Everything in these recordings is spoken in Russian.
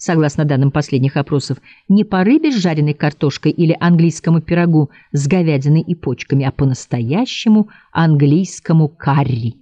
согласно данным последних опросов, не по рыбе с жареной картошкой или английскому пирогу с говядиной и почками, а по-настоящему английскому карри.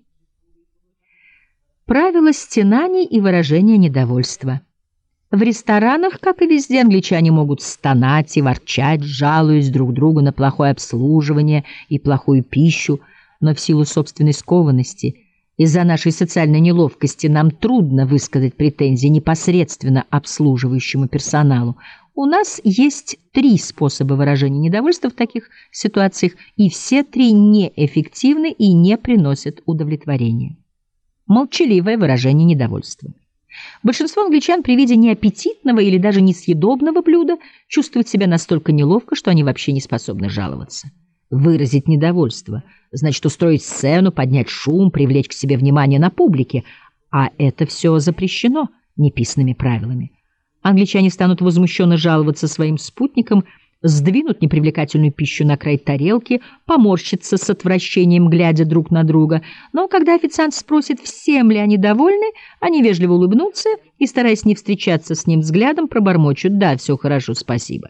Правила стенаний и выражения недовольства. В ресторанах, как и везде, англичане могут стонать и ворчать, жалуясь друг другу на плохое обслуживание и плохую пищу, но в силу собственной скованности, из-за нашей социальной неловкости нам трудно высказать претензии непосредственно обслуживающему персоналу. У нас есть 3 способа выражения недовольства в таких ситуациях, и все 3 неэффективны и не приносят удовлетворения. Молчаливое выражение недовольства. Большинство англичан при виде неаппетитного или даже несъедобного блюда чувствуют себя настолько неловко, что они вообще не способны жаловаться. Выразить недовольство значит устроить сцену, поднять шум, привлечь к себе внимание на публике, а это все запрещено неписанными правилами. Англичане станут возмущенно жаловаться своим спутникам, сдвинут непривлекательную пищу на край тарелки, поморщатся с отвращением, глядя друг на друга. Но когда официант спросит, всем ли они довольны, они вежливо улыбнутся и, стараясь не встречаться с ним взглядом, пробормочут: «Да, все хорошо, спасибо».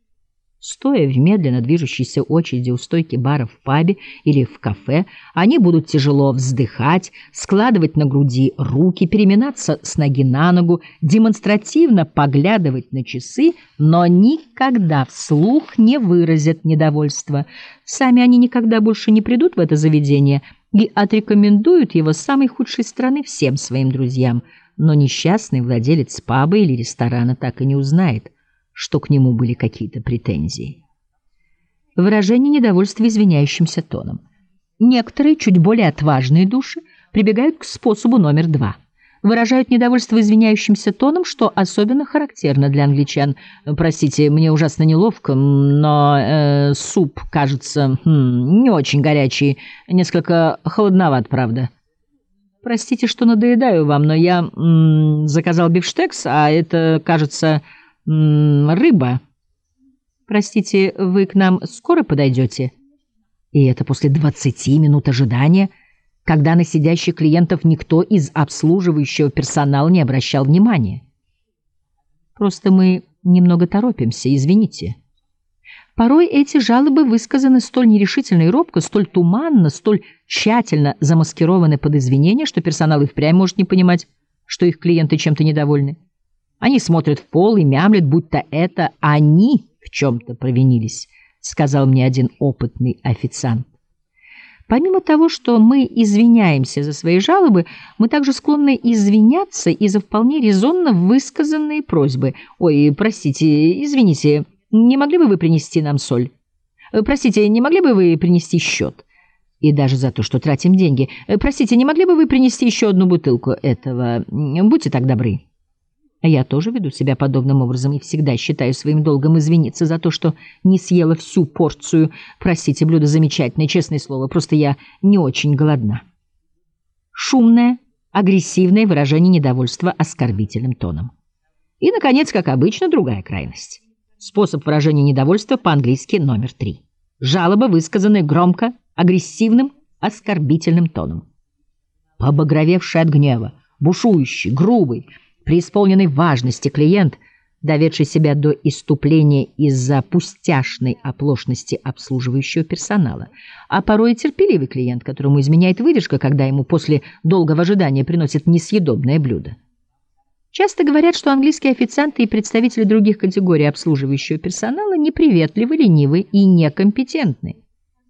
Стоя в медленно движущейся очереди у стойки бара в пабе или в кафе, они будут тяжело вздыхать, складывать на груди руки, переминаться с ноги на ногу, демонстративно поглядывать на часы, но никогда вслух не выразят недовольства. Сами они никогда больше не придут в это заведение и отрекомендуют его с самой худшей стороны всем своим друзьям, но несчастный владелец паба или ресторана так и не узнает, что к нему были какие-то претензии. Выражение недовольства извиняющимся тоном. Некоторые, чуть более отважные души, прибегают к способу номер 2. Выражают недовольство извиняющимся тоном, что особенно характерно для англичан. «Простите, мне ужасно неловко, но суп, кажется, не очень горячий, несколько холодноват, правда. Простите, что надоедаю вам, но я заказал бифштекс, а это, кажется, рыба. Простите, вы к нам скоро подойдете?» И это после 20 минут ожидания, когда на сидящих клиентов никто из обслуживающего персонала не обращал внимания. Просто мы немного торопимся, извините. Порой эти жалобы высказаны столь нерешительно и робко, столь туманно, столь тщательно замаскированы под извинения, что персонал и впрямь может не понимать, что их клиенты чем-то недовольны. Они смотрят в пол и мямлят, будто это они в чем-то провинились, сказал мне один опытный официант. Помимо того, что мы извиняемся за свои жалобы, мы также склонны извиняться и за вполне резонно высказанные просьбы. «Ой, простите, извините, не могли бы вы принести нам соль? Простите, не могли бы вы принести счет?» И даже за то, что тратим деньги. «Простите, не могли бы вы принести еще одну бутылку этого? Будьте так добры». Я тоже веду себя подобным образом и всегда считаю своим долгом извиниться за то, что не съела всю порцию. Простите, блюдо замечательное, честное слово, просто я не очень голодна. Шумное, агрессивное выражение недовольства оскорбительным тоном. И, наконец, как обычно, другая крайность. Способ выражения недовольства по-английски номер 3. Жалоба, высказанная громко, агрессивным, оскорбительным тоном. Побагровевший от гнева, бушующий, грубый, преисполненный важности клиент, доведший себя до исступления из-за пустяшной оплошности обслуживающего персонала, а порой и терпеливый клиент, которому изменяет выдержка, когда ему после долгого ожидания приносят несъедобное блюдо. Часто говорят, что английские официанты и представители других категорий обслуживающего персонала неприветливы, ленивы и некомпетентны.